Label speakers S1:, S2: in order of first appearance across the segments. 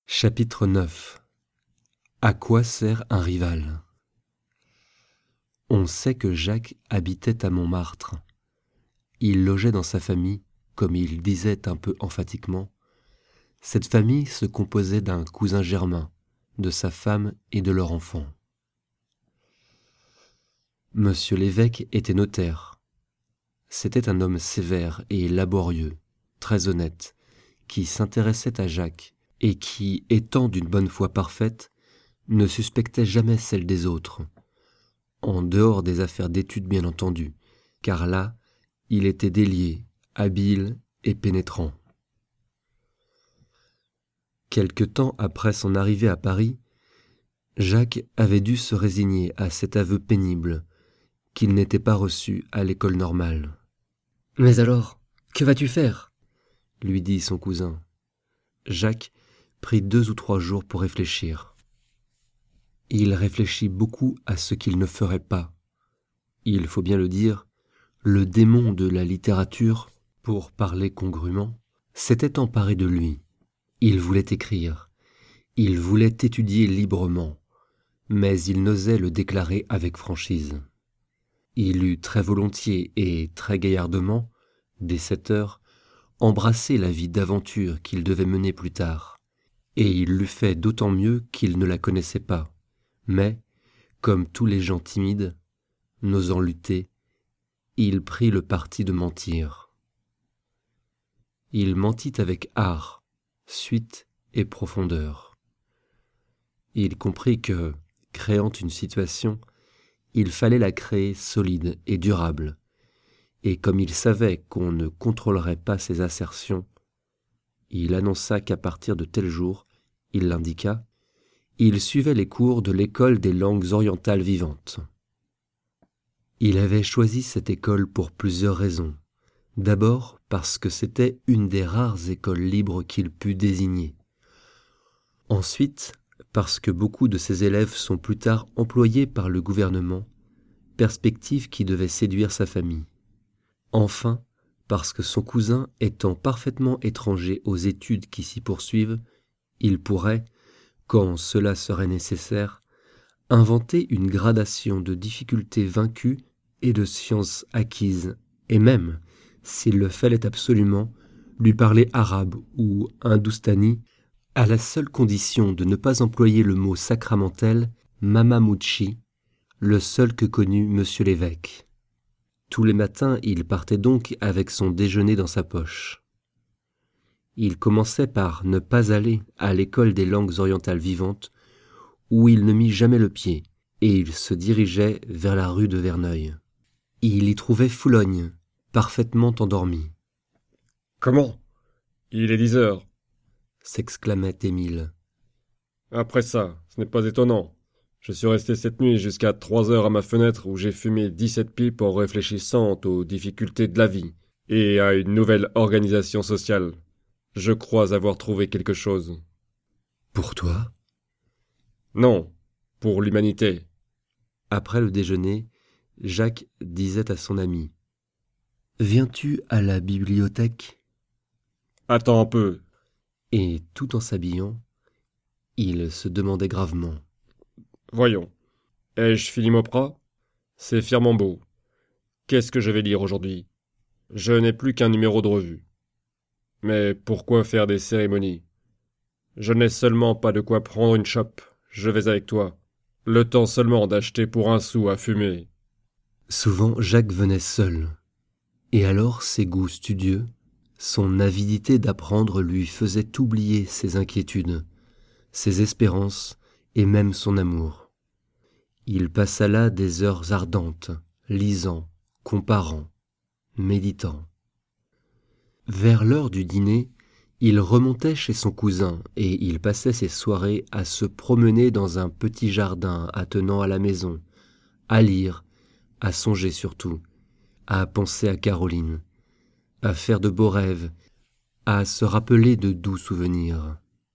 S1: Chapitre 9. À quoi sert un rival? On sait que Jacques habitait à Montmartre. Il logeait dans sa famille, comme il disait un peu emphatiquement. Cette famille se composait d'un cousin germain, de sa femme et de leur enfant. Monsieur l'évêque était notaire. C'était un homme sévère et laborieux, très honnête, qui s'intéressait à Jacques et qui, étant d'une bonne foi parfaite, ne suspectait jamais celle des autres, en dehors des affaires d'études bien entendu, car là, il était délié, habile et pénétrant. Quelque temps après son arrivée à Paris, Jacques avait dû se résigner à cet aveu pénible qu'il n'était pas reçu à l'école normale.
S2: « Mais alors, que vas-tu faire ?»
S1: lui dit son cousin. Jacques prit 2 ou 3 jours pour réfléchir. Il réfléchit beaucoup à ce qu'il ne ferait pas. Il faut bien le dire, le démon de la littérature, pour parler congrument, s'était emparé de lui. Il voulait écrire, il voulait étudier librement, mais il n'osait le déclarer avec franchise. Il eut très volontiers et très gaillardement, dès 7 heures, embrassé la vie d'aventure qu'il devait mener plus tard, et il l'eût fait d'autant mieux qu'il ne la connaissait pas. Mais, comme tous les gens timides, n'osant lutter, il prit le parti de mentir. Il mentit avec art, suite et profondeur. Il comprit que, créant une situation, il fallait la créer solide et durable, et comme il savait qu'on ne contrôlerait pas ses assertions, il annonça qu'à partir de tel jour, il l'indiqua, il suivait les cours de l'école des langues orientales vivantes. Il avait choisi cette école pour plusieurs raisons. D'abord parce que c'était une des rares écoles libres qu'il put désigner. Ensuite, parce que beaucoup de ses élèves sont plus tard employés par le gouvernement, perspective qui devait séduire sa famille. Enfin, parce que son cousin étant parfaitement étranger aux études qui s'y poursuivent, il pourrait, quand cela serait nécessaire, inventer une gradation de difficultés vaincues et de sciences acquises, et même, s'il le fallait absolument, lui parler arabe ou hindoustani, à la seule condition de ne pas employer le mot sacramentel mamamouchi, le seul que connut monsieur l'évêque. Tous les matins, il partait donc avec son déjeuner dans sa poche. Il commençait par ne pas aller à l'école des langues orientales vivantes, où il ne mit jamais le pied, et il se dirigeait vers la rue de Verneuil. Il y trouvait Foulogne, parfaitement endormi.
S3: « Comment ? Il est 10 heures !»
S1: s'exclamait Émile.
S3: « Après ça, ce n'est pas étonnant. Je suis resté cette nuit jusqu'à 3 heures à ma fenêtre où j'ai fumé 17 pipes en réfléchissant aux difficultés de la vie et à une nouvelle organisation sociale. Je crois avoir trouvé quelque chose. »
S1: « Pour toi ?»
S3: Non, pour l'humanité.
S1: Après le déjeuner, Jacques disait à son ami : « Viens-tu à la bibliothèque ? »
S3: Attends un peu.
S1: Et tout en s'habillant, il se demandait gravement : «
S3: Voyons. Ai-je Philimopra ? C'est fièrement beau. Qu'est-ce que je vais lire aujourd'hui ? Je n'ai plus qu'un numéro de revue. Mais pourquoi faire des cérémonies ? Je n'ai seulement pas de quoi prendre une chope. Je vais avec toi. Le temps seulement d'acheter pour 1 sou à fumer. »
S1: Souvent Jacques venait seul, et alors ses goûts studieux, son avidité d'apprendre lui faisaient oublier ses inquiétudes, ses espérances et même son amour. Il passa là des heures ardentes, lisant, comparant, méditant. Vers l'heure du dîner, il remontait chez son cousin et il passait ses soirées à se promener dans un petit jardin attenant à la maison, à lire, à songer surtout, à penser à Caroline, à faire de beaux rêves, à se rappeler de doux souvenirs.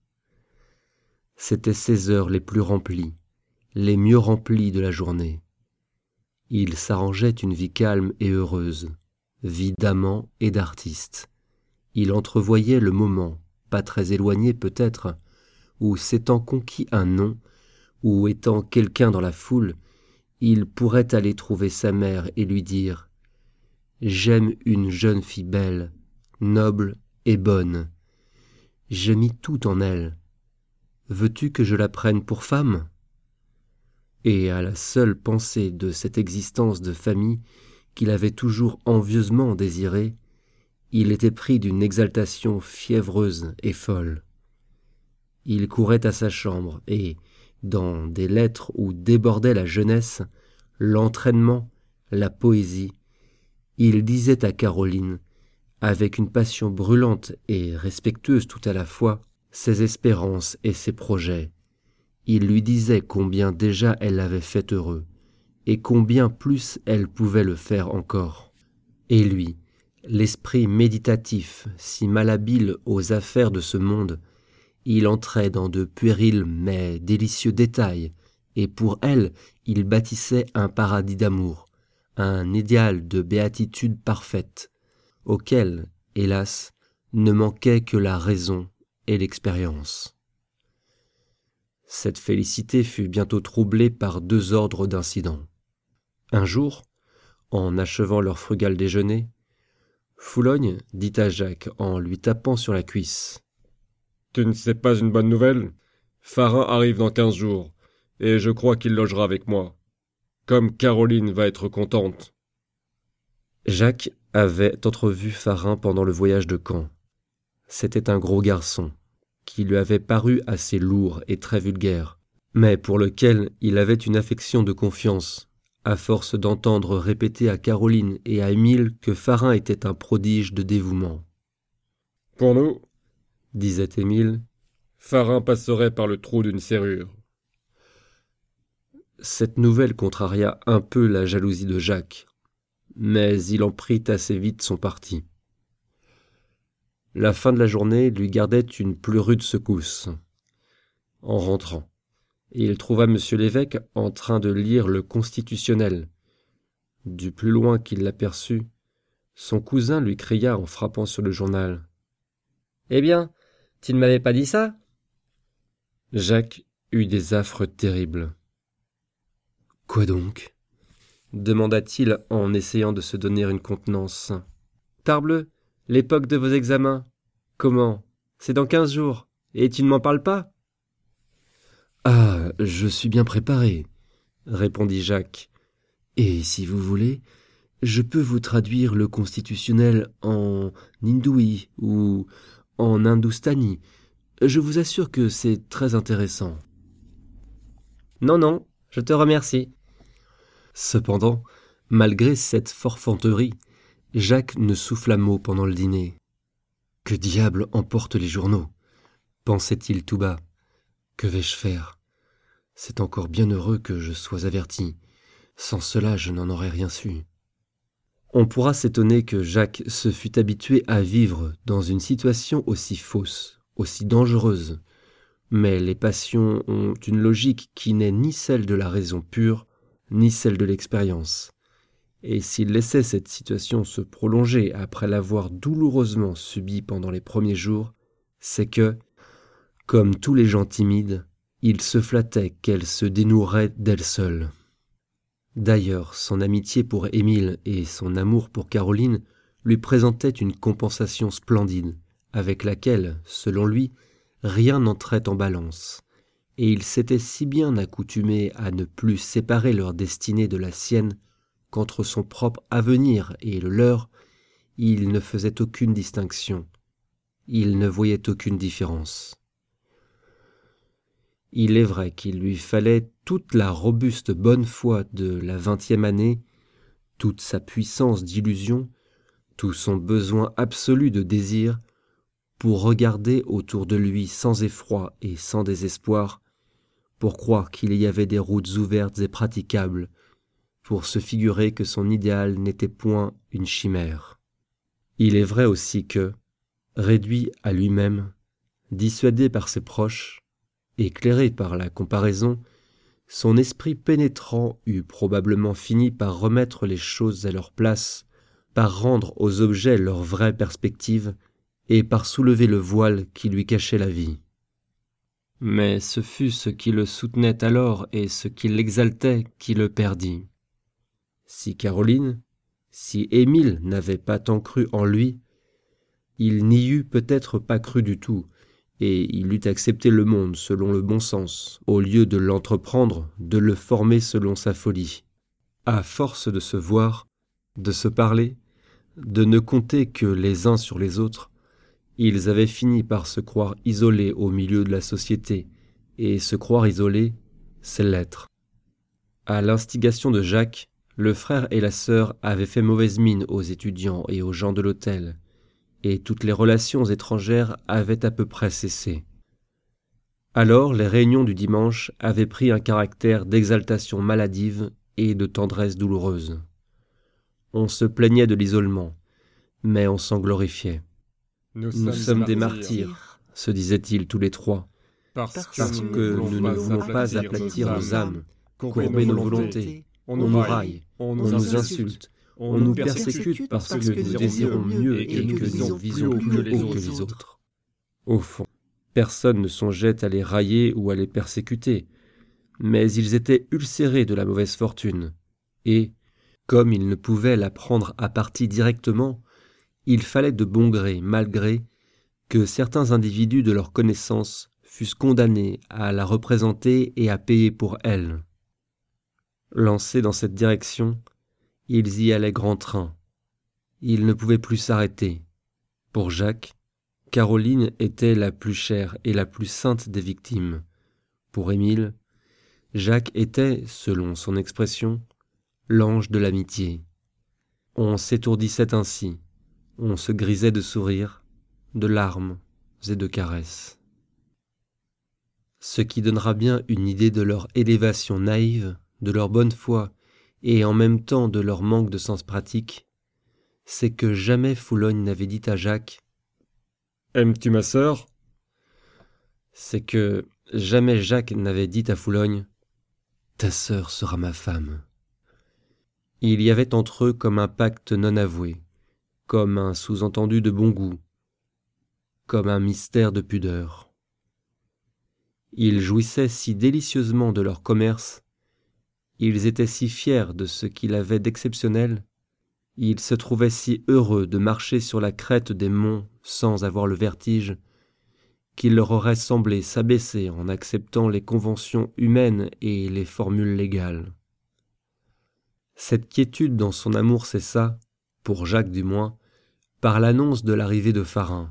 S1: C'étaient ces heures les plus remplies, les mieux remplies de la journée. Il s'arrangeait une vie calme et heureuse, vie d'amant et d'artiste. Il entrevoyait le moment, pas très éloigné peut-être, ou s'étant conquis un nom, ou étant quelqu'un dans la foule, il pourrait aller trouver sa mère et lui dire « J'aime une jeune fille belle, noble et bonne. J'ai mis tout en elle. Veux-tu que je la prenne pour femme ?» Et à la seule pensée de cette existence de famille qu'il avait toujours envieusement désirée, il était pris d'une exaltation fiévreuse et folle. Il courait à sa chambre et, dans des lettres où débordait la jeunesse, l'entraînement, la poésie, il disait à Caroline, avec une passion brûlante et respectueuse tout à la fois, ses espérances et ses projets. Il lui disait combien déjà elle l'avait fait heureux, et combien plus elle pouvait le faire encore. Et lui, l'esprit méditatif, si malhabile aux affaires de ce monde, il entrait dans de puérils mais délicieux détails, et pour elle, il bâtissait un paradis d'amour, un idéal de béatitude parfaite, auquel, hélas, ne manquait que la raison et l'expérience. Cette félicité fut bientôt troublée par deux ordres d'incidents. Un jour, en achevant leur frugal déjeuner, Foulogne dit à Jacques en lui tapant sur la cuisse : «
S3: Tu ne sais pas une bonne nouvelle ? Farin arrive dans 15 jours, et je crois qu'il logera avec moi. Comme Caroline va être contente. »
S1: Jacques avait entrevu Farin pendant le voyage de Caen. C'était un gros garçon, qui lui avait paru assez lourd et très vulgaire, mais pour lequel il avait une affection de confiance, à force d'entendre répéter à Caroline et à Émile que Farin était un prodige de dévouement.
S3: « Pour nous,
S1: disait Émile,
S3: Farin passerait par le trou d'une serrure. »
S1: Cette nouvelle contraria un peu la jalousie de Jacques, mais il en prit assez vite son parti. La fin de la journée lui gardait une plus rude secousse. En rentrant, il trouva M. l'évêque en train de lire le Constitutionnel. Du plus loin qu'il l'aperçut, son cousin lui cria en frappant sur le journal :
S2: « Eh bien, tu ne m'avais pas dit ça ?»
S1: Jacques eut des affres terribles. « Quoi donc ?» demanda-t-il en essayant de se donner une contenance.
S2: « Parbleu, l'époque de vos examens. Comment ? C'est dans 15 jours, et tu ne m'en parles pas ? » ?»«
S1: Ah, je suis bien préparé, » répondit Jacques. « Et si vous voulez, je peux vous traduire le constitutionnel en hindoui ou en hindoustani. Je vous assure que c'est très intéressant. » »«
S2: Non, non, je te remercie. »
S1: Cependant, malgré cette forfanterie, Jacques ne souffla mot pendant le dîner. « Que diable emportent les journaux ?» pensait-il tout bas. « Que vais-je faire ? C'est encore bien heureux que je sois averti. Sans cela, je n'en aurais rien su. » On pourra s'étonner que Jacques se fût habitué à vivre dans une situation aussi fausse, aussi dangereuse, mais les passions ont une logique qui n'est ni celle de la raison pure, ni celle de l'expérience. Et s'il laissait cette situation se prolonger après l'avoir douloureusement subie pendant les premiers jours, c'est que, comme tous les gens timides, il se flattait qu'elle se dénouerait d'elle seule. D'ailleurs, son amitié pour Émile et son amour pour Caroline lui présentaient une compensation splendide, avec laquelle, selon lui, rien n'entrait en balance, et il s'était si bien accoutumé à ne plus séparer leur destinée de la sienne qu'entre son propre avenir et le leur, il ne faisait aucune distinction, il ne voyait aucune différence. Il est vrai qu'il lui fallait toute la robuste bonne foi de la 20e année, toute sa puissance d'illusion, tout son besoin absolu de désir, pour regarder autour de lui sans effroi et sans désespoir, pour croire qu'il y avait des routes ouvertes et praticables, pour se figurer que son idéal n'était point une chimère. Il est vrai aussi que, réduit à lui-même, dissuadé par ses proches, éclairé par la comparaison, son esprit pénétrant eût probablement fini par remettre les choses à leur place, par rendre aux objets leur vraie perspective, et par soulever le voile qui lui cachait la vie. Mais ce fut ce qui le soutenait alors et ce qui l'exaltait qui le perdit. Si Caroline, si Émile n'avait pas tant cru en lui, il n'y eût peut-être pas cru du tout, et il eût accepté le monde selon le bon sens, au lieu de l'entreprendre, de le former selon sa folie. À force de se voir, de se parler, de ne compter que les uns sur les autres, ils avaient fini par se croire isolés au milieu de la société, et se croire isolé, c'est l'être. À l'instigation de Jacques, le frère et la sœur avaient fait mauvaise mine aux étudiants et aux gens de l'hôtel, et toutes les relations étrangères avaient à peu près cessé. Alors les réunions du dimanche avaient pris un caractère d'exaltation maladive et de tendresse douloureuse. On se plaignait de l'isolement, mais on s'en glorifiait. Nous sommes des martyrs, se disaient-ils tous les trois, parce que nous ne voulons pas aplatir nos âmes, courber nos volontés, on nous raille, on nous insulte, on nous persécute parce que nous désirons mieux et que nous visons plus haut que les autres. Au fond, personne ne songeait à les railler ou à les persécuter, mais ils étaient ulcérés de la mauvaise fortune, et, comme ils ne pouvaient la prendre à partie directement, il fallait de bon gré, mal gré, que certains individus de leur connaissance fussent condamnés à la représenter et à payer pour elle. Lancés dans cette direction, ils y allaient grand train. Ils ne pouvaient plus s'arrêter. Pour Jacques, Caroline était la plus chère et la plus sainte des victimes. Pour Émile, Jacques était, selon son expression, l'ange de l'amitié. On s'étourdissait ainsi, on se grisait de sourires, de larmes et de caresses. Ce qui donnera bien une idée de leur élévation naïve, de leur bonne foi et en même temps de leur manque de sens pratique, c'est que jamais Foulogne n'avait dit à Jacques « Aimes-tu ma sœur ?» C'est que jamais Jacques n'avait dit à Foulogne « Ta sœur sera ma femme ». Il y avait entre eux comme un pacte non avoué, comme un sous-entendu de bon goût, comme un mystère de pudeur. Ils jouissaient si délicieusement de leur commerce, ils étaient si fiers de ce qu'il avait d'exceptionnel, ils se trouvaient si heureux de marcher sur la crête des monts sans avoir le vertige, qu'il leur aurait semblé s'abaisser en acceptant les conventions humaines et les formules légales. Cette quiétude dans son amour cessa, pour Jacques du moins, par l'annonce de l'arrivée de Farin.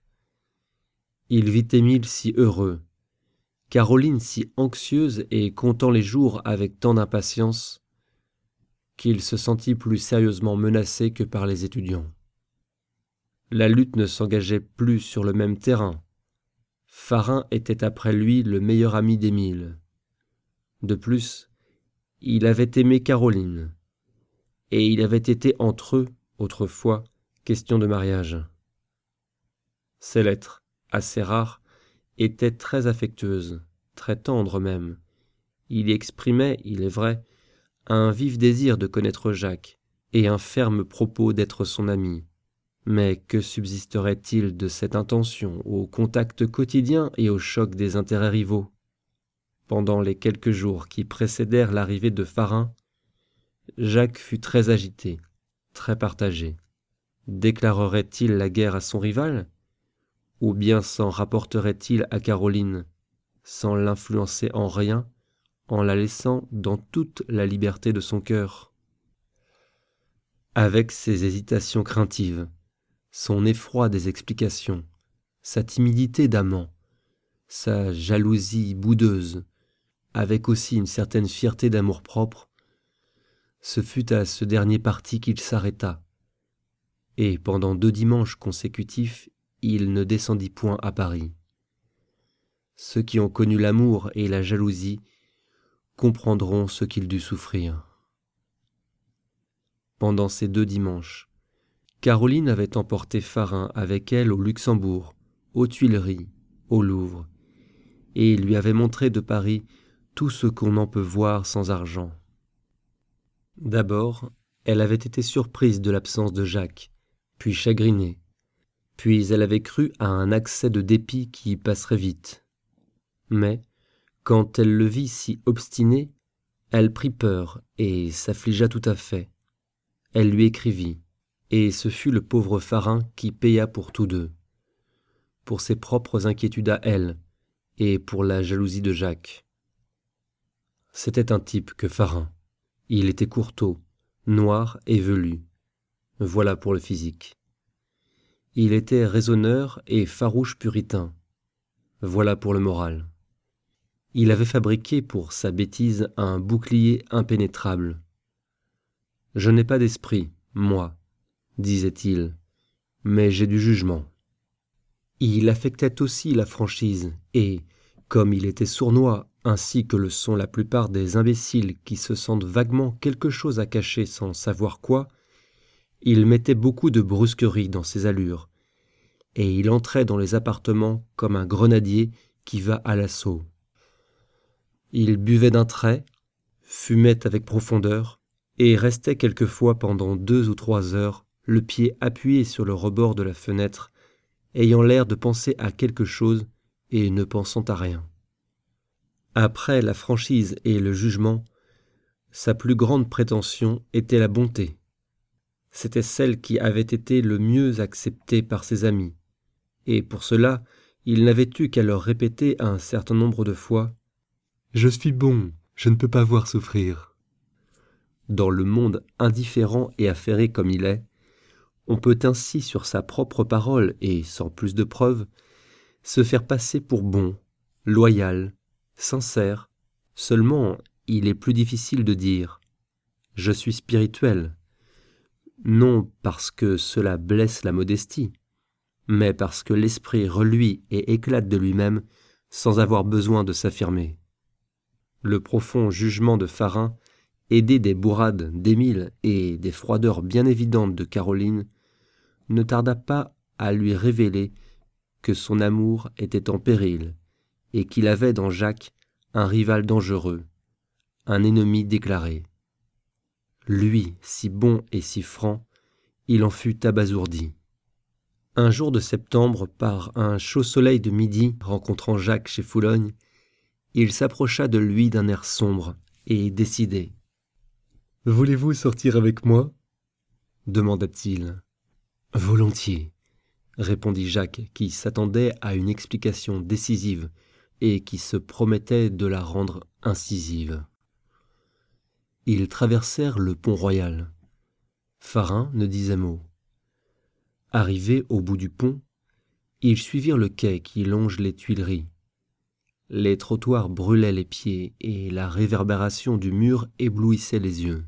S1: Il vit Émile si heureux, Caroline si anxieuse et comptant les jours avec tant d'impatience, qu'il se sentit plus sérieusement menacé que par les étudiants. La lutte ne s'engageait plus sur le même terrain. Farin était après lui le meilleur ami d'Émile. De plus, il avait aimé Caroline, et il avait été entre eux, autrefois, question de mariage. Ces lettres, assez rares, étaient très affectueuses, très tendres même. Il y exprimait, il est vrai, un vif désir de connaître Jacques, et un ferme propos d'être son ami. Mais que subsisterait-il de cette intention au contact quotidien et au choc des intérêts rivaux ? Pendant les quelques jours qui précédèrent l'arrivée de Farin, Jacques fut très agité, très partagé. Déclarerait-il la guerre à son rival ? Ou bien s'en rapporterait-il à Caroline, sans l'influencer en rien, en la laissant dans toute la liberté de son cœur ? Avec ses hésitations craintives, son effroi des explications, sa timidité d'amant, sa jalousie boudeuse, avec aussi une certaine fierté d'amour-propre, ce fut à ce dernier parti qu'il s'arrêta, et pendant 2 dimanches consécutifs, il ne descendit point à Paris. Ceux qui ont connu l'amour et la jalousie comprendront ce qu'il dut souffrir. Pendant ces 2 dimanches, Caroline avait emporté Farin avec elle au Luxembourg, aux Tuileries, au Louvre, et lui avait montré de Paris tout ce qu'on en peut voir sans argent. D'abord, elle avait été surprise de l'absence de Jacques, puis chagrinée, puis elle avait cru à un accès de dépit qui passerait vite. Mais, quand elle le vit si obstiné, elle prit peur et s'affligea tout à fait. Elle lui écrivit, et ce fut le pauvre Farin qui paya pour tous deux, pour ses propres inquiétudes à elle, et pour la jalousie de Jacques. C'était un type que Farin. Il était courteau, noir et velu. Voilà pour le physique. Il était raisonneur et farouche puritain. Voilà pour le moral. Il avait fabriqué pour sa bêtise un bouclier impénétrable. « Je n'ai pas d'esprit, moi, disait-il, mais j'ai du jugement. » Il affectait aussi la franchise et, comme il était sournois, ainsi que le sont la plupart des imbéciles qui se sentent vaguement quelque chose à cacher sans savoir quoi, il mettait beaucoup de brusquerie dans ses allures, et il entrait dans les appartements comme un grenadier qui va à l'assaut. Il buvait d'un trait, fumait avec profondeur, et restait quelquefois pendant 2 ou 3 heures, le pied appuyé sur le rebord de la fenêtre, ayant l'air de penser à quelque chose et ne pensant à rien. Après la franchise et le jugement, sa plus grande prétention était la bonté. C'était celle qui avait été le mieux acceptée par ses amis, et pour cela, il n'avait eu qu'à leur répéter un certain nombre de fois « Je suis bon, je ne peux pas voir souffrir ». Dans le monde indifférent et affairé comme il est, on peut ainsi sur sa propre parole et sans plus de preuves, se faire passer pour bon, loyal, sincère. Seulement, il est plus difficile de dire « je suis spirituel », non parce que cela blesse la modestie, mais parce que l'esprit reluit et éclate de lui-même sans avoir besoin de s'affirmer. Le profond jugement de Farin, aidé des bourrades d'Émile et des froideurs bien évidentes de Caroline, ne tarda pas à lui révéler que son amour était en péril et qu'il avait dans Jacques un rival dangereux, un ennemi déclaré. Lui, si bon et si franc, il en fut abasourdi. Un jour de septembre, par un chaud soleil de midi, rencontrant Jacques chez Foulogne, il s'approcha de lui d'un air sombre et décidé. « Voulez-vous sortir avec moi » demanda-t-il. « Volontiers » répondit Jacques, qui s'attendait à une explication décisive et qui se promettait de la rendre incisive. Ils traversèrent le pont Royal. Farin ne disait mot. Arrivés au bout du pont, ils suivirent le quai qui longe les Tuileries. Les trottoirs brûlaient les pieds et la réverbération du mur éblouissait les yeux.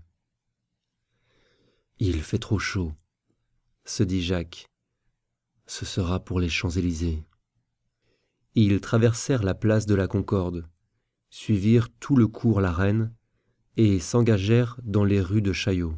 S1: « Il fait trop chaud », se dit Jacques. « Ce sera pour les Champs-Élysées. » Ils traversèrent la place de la Concorde, suivirent tout le cours la Reine et s'engagèrent dans les rues de Chaillot.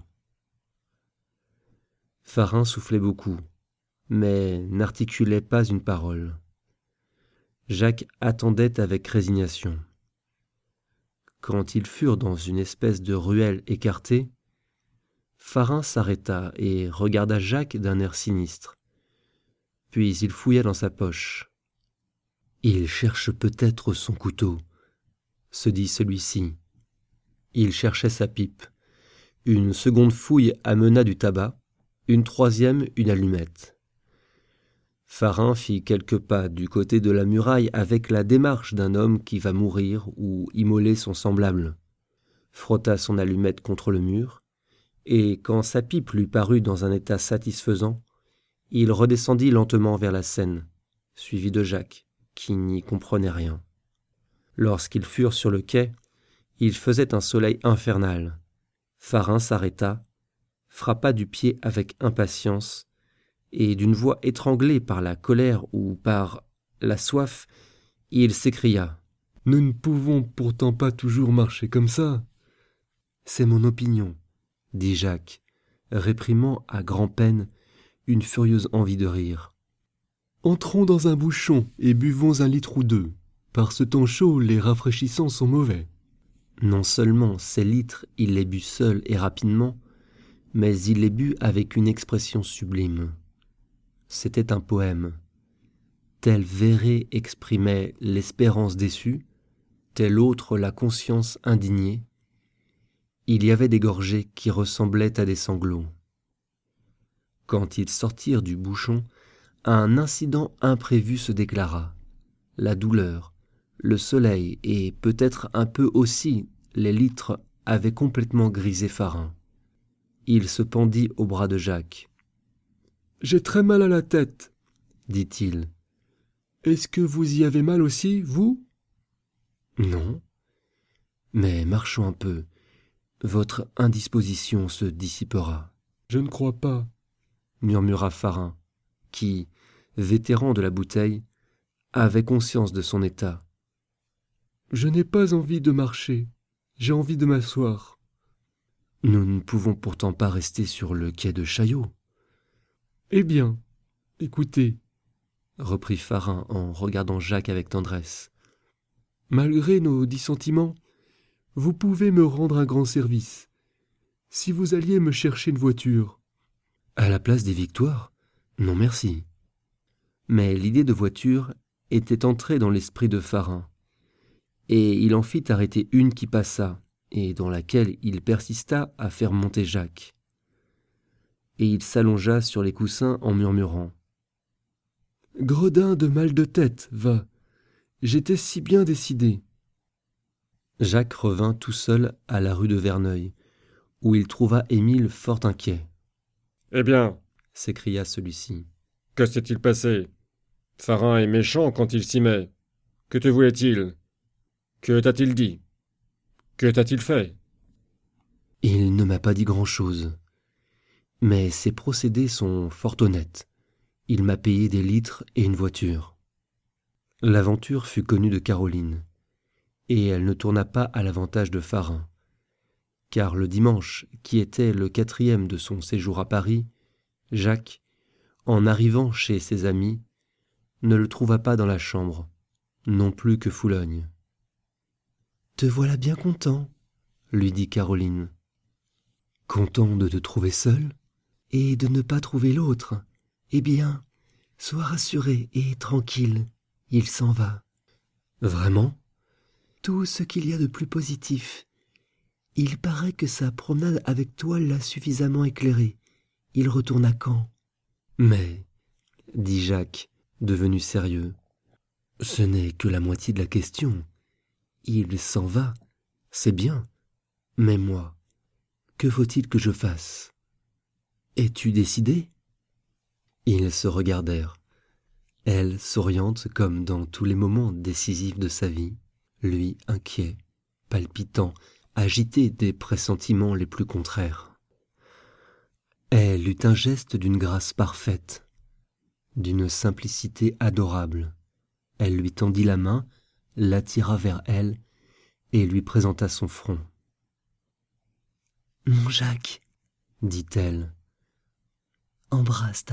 S1: Farin soufflait beaucoup, mais n'articulait pas une parole. Jacques attendait avec résignation. Quand ils furent dans une espèce de ruelle écartée, Farin s'arrêta et regarda Jacques d'un air sinistre. Puis il fouilla dans sa poche. « Il cherche peut-être son couteau », se dit celui-ci. Il cherchait sa pipe. Une seconde fouille amena du tabac, une troisième une allumette. Farin fit quelques pas du côté de la muraille avec la démarche d'un homme qui va mourir ou immoler son semblable, frotta son allumette contre le mur, et quand sa pipe lui parut dans un état satisfaisant, il redescendit lentement vers la Seine, suivi de Jacques, qui n'y comprenait rien. Lorsqu'ils furent sur le quai, il faisait un soleil infernal. Farin s'arrêta, frappa du pied avec impatience, et d'une voix étranglée par la colère ou par la soif, il s'écria « Nous ne pouvons pourtant pas toujours marcher comme ça. »« C'est mon opinion, » dit Jacques, réprimant à grand-peine une furieuse envie de rire. « Entrons dans un bouchon et buvons 1 litre ou 2. Par ce temps chaud, les rafraîchissants sont mauvais. » Non seulement ces litres, il les but seul et rapidement, mais il les but avec une expression sublime. C'était un poème. Tel Véré exprimait l'espérance déçue, tel autre la conscience indignée. Il y avait des gorgées qui ressemblaient à des sanglots. Quand ils sortirent du bouchon, un incident imprévu se déclara. La douleur, le soleil et peut-être un peu aussi les litres avaient complètement grisé Farin. Il se pendit au bras de Jacques.
S4: « J'ai très mal à la tête, »
S1: dit-il.
S4: « Est-ce que vous y avez mal aussi, vous ?»«
S1: Non. Mais marchons un peu. Votre indisposition se dissipera. »«
S4: Je ne crois pas, »
S1: murmura Farin, qui, vétéran de la bouteille, avait conscience de son état.
S4: « Je n'ai pas envie de marcher. J'ai envie de m'asseoir. »
S1: « Nous ne pouvons pourtant pas rester sur le quai de Chaillot. »«
S4: Eh bien, écoutez, »
S1: reprit Farin en regardant Jacques avec tendresse.
S4: « malgré nos dissentiments, vous pouvez me rendre un grand service. Si vous alliez me chercher une voiture. »«
S1: À la place des Victoires ? Non merci. » Mais l'idée de voiture était entrée dans l'esprit de Farin, et il en fit arrêter une qui passa, et dans laquelle il persista à faire monter Jacques. Et il s'allongea sur les coussins en murmurant.
S4: « Gredin de mal de tête, va. J'étais si bien décidé. »
S1: Jacques revint tout seul à la rue de Verneuil, où il trouva Émile fort inquiet.
S3: « Eh bien,
S1: s'écria celui-ci.
S3: Que s'est-il passé? Farin est méchant quand il s'y met. Que te voulait-il? Que t'a-t-il dit? Que t'a-t-il fait? »
S1: Il ne m'a pas dit grand-chose. Mais ses procédés sont fort honnêtes. Il m'a payé des litres et une voiture. L'aventure fut connue de Caroline, et elle ne tourna pas à l'avantage de Farin, car le dimanche, qui était le 4e de son séjour à Paris, Jacques, en arrivant chez ses amis, ne le trouva pas dans la chambre, non plus que Foulogne. « Te voilà bien content, » lui dit Caroline. « Content de te trouver seul et de ne pas trouver l'autre. Eh bien, sois rassuré et tranquille, il s'en va. »« Vraiment ? » ?»« Tout ce qu'il y a de plus positif. Il paraît que sa promenade avec toi l'a suffisamment éclairé. Il retourne à Caen. »« Mais, » dit Jacques, devenu sérieux, « ce n'est que la moitié de la question. Il s'en va, c'est bien. Mais moi, que faut-il que je fasse? Es-tu décidé ?» Ils se regardèrent, elle souriante comme dans tous les moments décisifs de sa vie, lui inquiet, palpitant, agité des pressentiments les plus contraires. Elle eut un geste d'une grâce parfaite, d'une simplicité adorable. Elle lui tendit la main, l'attira vers elle et lui présenta son front. « Mon Jacques, dit-elle, embrasse ta femme. »